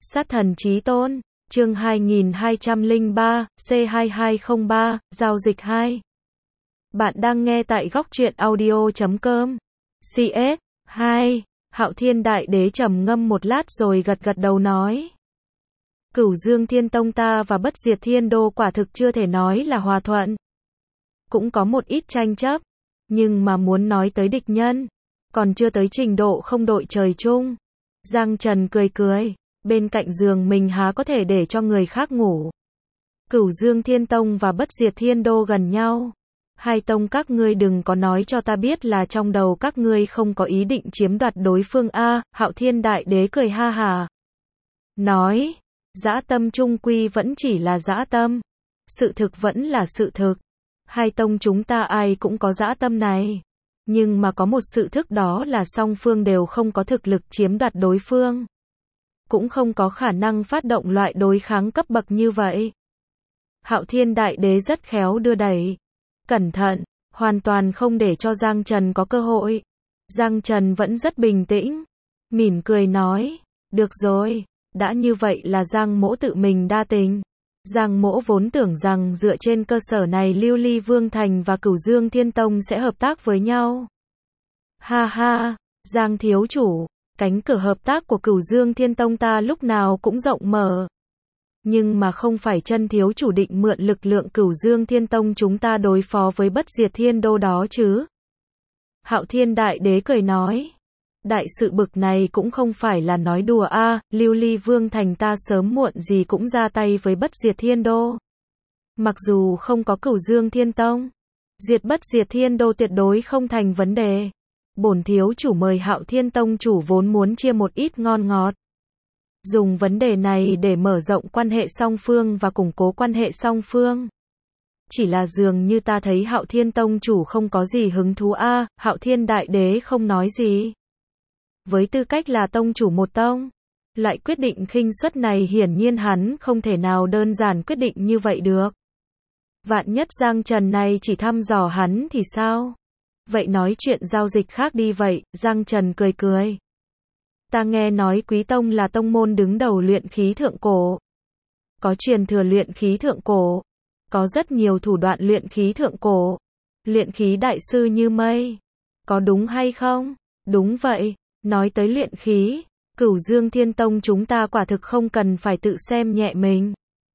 Sát thần chí tôn, chương 2203, C2203, giao dịch 2. Bạn đang nghe tại góc truyện audio.com. CS 2. Hạo Thiên Đại Đế trầm ngâm một lát rồi gật gật đầu nói. Cửu Dương Thiên Tông ta và Bất Diệt Thiên Đô quả thực chưa thể nói là hòa thuận. Cũng có một ít tranh chấp, nhưng mà muốn nói tới địch nhân, còn chưa tới trình độ không đội trời chung. Giang Trần cười cười, bên cạnh giường mình há có thể để cho người khác ngủ. Cửu Dương Thiên Tông và Bất Diệt Thiên Đô gần nhau. Hai tông các ngươi đừng có nói cho ta biết là trong đầu các ngươi không có ý định chiếm đoạt đối phương a. Hạo Thiên Đại Đế cười ha hà. Nói, dã tâm chung quy vẫn chỉ là dã tâm. Sự thực vẫn là sự thực. Hai tông chúng ta ai cũng có dã tâm này. Nhưng mà có một sự thực đó là song phương đều không có thực lực chiếm đoạt đối phương. Cũng không có khả năng phát động loại đối kháng cấp bậc như vậy. Hạo Thiên Đại Đế rất khéo đưa đẩy. Cẩn thận, hoàn toàn không để cho Giang Trần có cơ hội. Giang Trần vẫn rất bình tĩnh. Mỉm cười nói, được rồi, đã như vậy là Giang Mỗ tự mình đa tình. Giang Mỗ vốn tưởng rằng dựa trên cơ sở này Lưu Ly Vương Thành và Cửu Dương Thiên Tông sẽ hợp tác với nhau. Ha ha, Giang thiếu chủ, cánh cửa hợp tác của Cửu Dương Thiên Tông ta lúc nào cũng rộng mở. Nhưng mà không phải chân thiếu chủ định mượn lực lượng Cửu Dương Thiên Tông chúng ta đối phó với Bất Diệt Thiên Đô đó chứ? Hạo Thiên Đại Đế cười nói. Đại sự bực này cũng không phải là nói đùa a. Lưu Ly Vương Thành ta sớm muộn gì cũng ra tay với Bất Diệt Thiên Đô. Mặc dù không có Cửu Dương Thiên Tông, diệt Bất Diệt Thiên Đô tuyệt đối không thành vấn đề. Bổn thiếu chủ mời Hạo Thiên Tông chủ vốn muốn chia một ít ngon ngọt. Dùng vấn đề này để mở rộng quan hệ song phương và củng cố quan hệ song phương. Chỉ là dường như ta thấy Hạo Thiên Tông chủ không có gì hứng thú a. Hạo Thiên Đại Đế không nói gì. Với tư cách là tông chủ một tông, loại quyết định khinh suất này hiển nhiên hắn không thể nào đơn giản quyết định như vậy được. Vạn nhất Giang Trần này chỉ thăm dò hắn thì sao? Vậy nói chuyện giao dịch khác đi vậy. Giang Trần cười cười. Ta nghe nói Quý Tông là tông môn đứng đầu luyện khí thượng cổ. Có truyền thừa luyện khí thượng cổ. Có rất nhiều thủ đoạn luyện khí thượng cổ. Luyện khí đại sư như mây. Có đúng hay không? Đúng vậy. Nói tới luyện khí, Cửu Dương Thiên Tông chúng ta quả thực không cần phải tự xem nhẹ mình.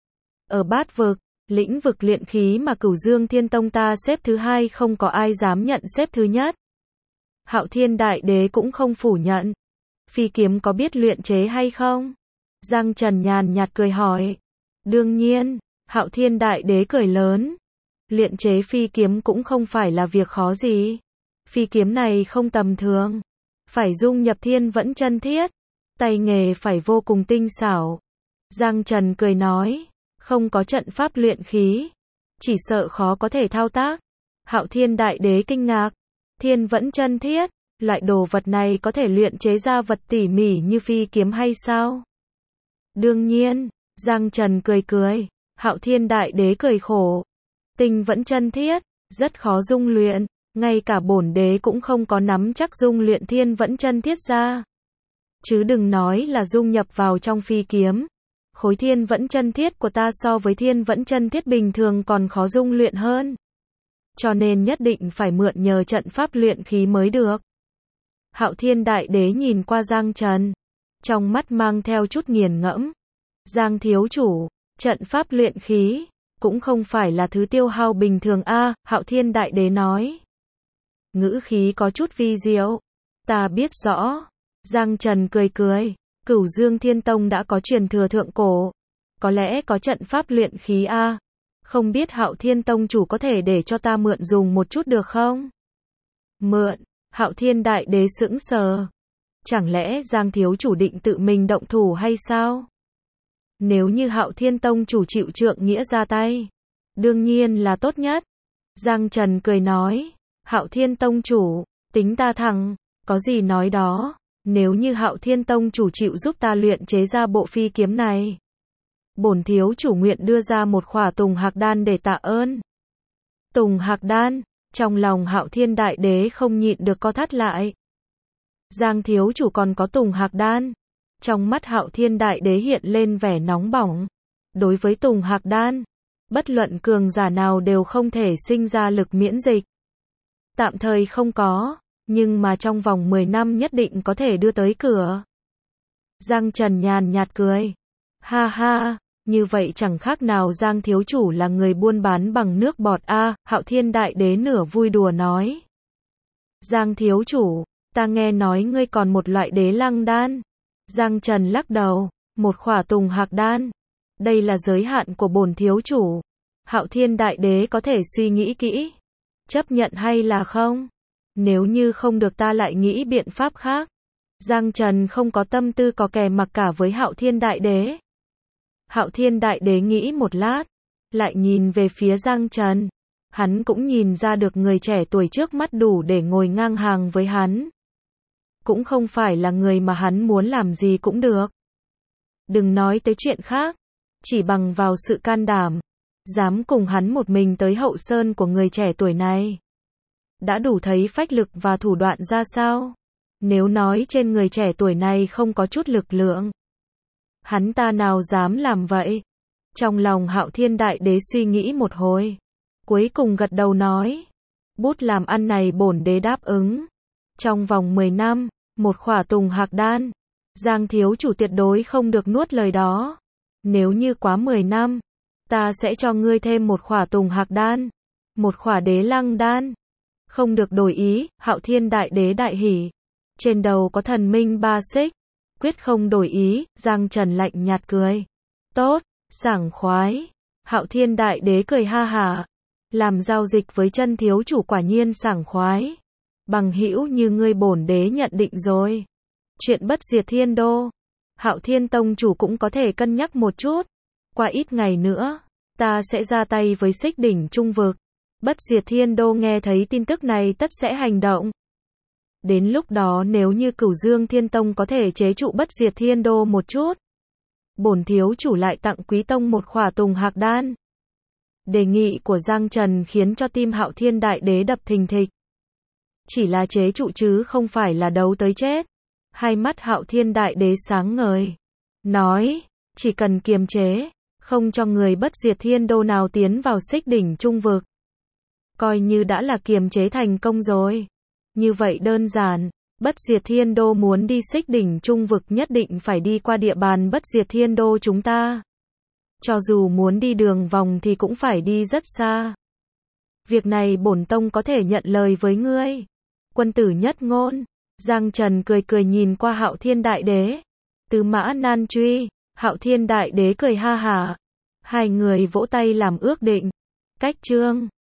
Ở bát vực, lĩnh vực luyện khí mà Cửu Dương Thiên Tông ta xếp thứ hai không có ai dám nhận xếp thứ nhất. Hạo Thiên Đại Đế cũng không phủ nhận. Phi kiếm có biết luyện chế hay không? Giang Trần nhàn nhạt cười hỏi. Đương nhiên, Hạo Thiên Đại Đế cười lớn. Luyện chế phi kiếm cũng không phải là việc khó gì. Phi kiếm này không tầm thường. Phải dung nhập thiên vẫn chân thiết. Tay nghề phải vô cùng tinh xảo. Giang Trần cười nói. Không có trận pháp luyện khí. Chỉ sợ khó có thể thao tác. Hạo Thiên Đại Đế kinh ngạc. Thiên vẫn chân thiết. Loại đồ vật này có thể luyện chế ra vật tỉ mỉ như phi kiếm hay sao? Đương nhiên. Giang Trần cười cười. Hạo Thiên Đại Đế cười khổ. Tinh vẫn chân thiết. Rất khó dung luyện. Ngay cả bổn đế cũng không có nắm chắc dung luyện thiên vẫn chân thiết ra. Chứ đừng nói là dung nhập vào trong phi kiếm. Khối thiên vẫn chân thiết của ta so với thiên vẫn chân thiết bình thường còn khó dung luyện hơn. Cho nên nhất định phải mượn nhờ trận pháp luyện khí mới được. Hạo Thiên Đại Đế nhìn qua Giang Trần. Trong mắt mang theo chút nghiền ngẫm. Giang thiếu chủ, trận pháp luyện khí cũng không phải là thứ tiêu hao bình thường a. Hạo Thiên Đại Đế nói. Ngữ khí có chút vi diệu. Ta biết rõ. Giang Trần cười cười. Cửu Dương Thiên Tông đã có truyền thừa thượng cổ. Có lẽ có trận pháp luyện khí a. Không biết Hạo Thiên Tông chủ có thể để cho ta mượn dùng một chút được không? Mượn. Hạo Thiên Đại Đế sững sờ. Chẳng lẽ Giang thiếu chủ định tự mình động thủ hay sao? Nếu như Hạo Thiên Tông chủ chịu trượng nghĩa ra tay, đương nhiên là tốt nhất. Giang Trần cười nói. Hạo Thiên Tông chủ, tính ta thẳng, có gì nói đó. Nếu như Hạo Thiên Tông chủ chịu giúp ta luyện chế ra bộ phi kiếm này, bổn thiếu chủ nguyện đưa ra một khỏa Tùng Hạc Đan để tạ ơn. Tùng Hạc Đan, trong lòng Hạo Thiên Đại Đế không nhịn được co thắt lại. Giang thiếu chủ còn có Tùng Hạc Đan. Trong mắt Hạo Thiên Đại Đế hiện lên vẻ nóng bỏng. Đối với Tùng Hạc Đan, bất luận cường giả nào đều không thể sinh ra lực miễn dịch. Tạm thời không có, nhưng mà trong vòng 10 năm nhất định có thể đưa tới cửa. Giang Trần nhàn nhạt cười. Ha ha, như vậy chẳng khác nào Giang thiếu chủ là người buôn bán bằng nước bọt a. Hạo Thiên Đại Đế nửa vui đùa nói. Giang thiếu chủ, ta nghe nói ngươi còn một loại đế lăng đan. Giang Trần lắc đầu, một khỏa Tùng Hạc đan. Đây là giới hạn của bổn thiếu chủ. Hạo Thiên Đại Đế có thể suy nghĩ kỹ. Chấp nhận hay là không? Nếu như không được ta lại nghĩ biện pháp khác. Giang Trần không có tâm tư có kè mặc cả với Hạo Thiên Đại Đế. Hạo Thiên Đại Đế nghĩ một lát, lại nhìn về phía Giang Trần. Hắn cũng nhìn ra được người trẻ tuổi trước mắt đủ để ngồi ngang hàng với hắn. Cũng không phải là người mà hắn muốn làm gì cũng được. Đừng nói tới chuyện khác, chỉ bằng vào sự can đảm, dám cùng hắn một mình tới hậu sơn của người trẻ tuổi này. Đã đủ thấy phách lực và thủ đoạn ra sao. Nếu nói trên người trẻ tuổi này không có chút lực lượng, hắn ta nào dám làm vậy? Trong lòng Hạo Thiên Đại Đế suy nghĩ một hồi, cuối cùng gật đầu nói. Bút làm ăn này bổn đế đáp ứng. Trong vòng 10 năm, một khỏa Tùng Hạc đan. Giang thiếu chủ tuyệt đối không được nuốt lời đó. Nếu như quá 10 năm, ta sẽ cho ngươi thêm một khỏa Tùng Hạc đan, một khỏa đế lăng đan. Không được đổi ý. Hạo Thiên Đại Đế đại hỉ. Trên đầu có thần minh 3 xích. Quyết không đổi ý. Giang Trần lạnh nhạt cười. Tốt, sảng khoái. Hạo Thiên Đại Đế cười ha hả. Làm giao dịch với chân thiếu chủ quả nhiên sảng khoái. Bằng hữu như ngươi bổn đế nhận định rồi. Chuyện bất diệt thiên đô, Hạo Thiên Tông chủ cũng có thể cân nhắc một chút. Qua ít ngày nữa, ta sẽ ra tay với Xích Đỉnh Trung Vực. Bất diệt thiên đô nghe thấy tin tức này tất sẽ hành động. Đến lúc đó nếu như Cửu Dương Thiên Tông có thể chế trụ bất diệt thiên đô một chút, bổn thiếu chủ lại tặng Quý Tông một khỏa Tùng Hạc đan. Đề nghị của Giang Trần khiến cho tim Hạo Thiên Đại Đế đập thình thịch. Chỉ là chế trụ chứ không phải là đấu tới chết. Hai mắt Hạo Thiên Đại Đế sáng ngời. Nói, chỉ cần kiềm chế, không cho người bất diệt thiên đô nào tiến vào Xích Đỉnh Trung Vực. Coi như đã là kiềm chế thành công rồi. Như vậy đơn giản, bất diệt thiên đô muốn đi Xích Đỉnh Trung Vực nhất định phải đi qua địa bàn bất diệt thiên đô chúng ta. Cho dù muốn đi đường vòng thì cũng phải đi rất xa. Việc này bổn tông có thể nhận lời với ngươi. Quân tử nhất ngôn. Giang Trần cười cười nhìn qua Hạo Thiên Đại Đế. Tứ mã nan truy. Hạo Thiên Đại Đế cười ha hả. Hai người vỗ tay làm ước định. Cách chương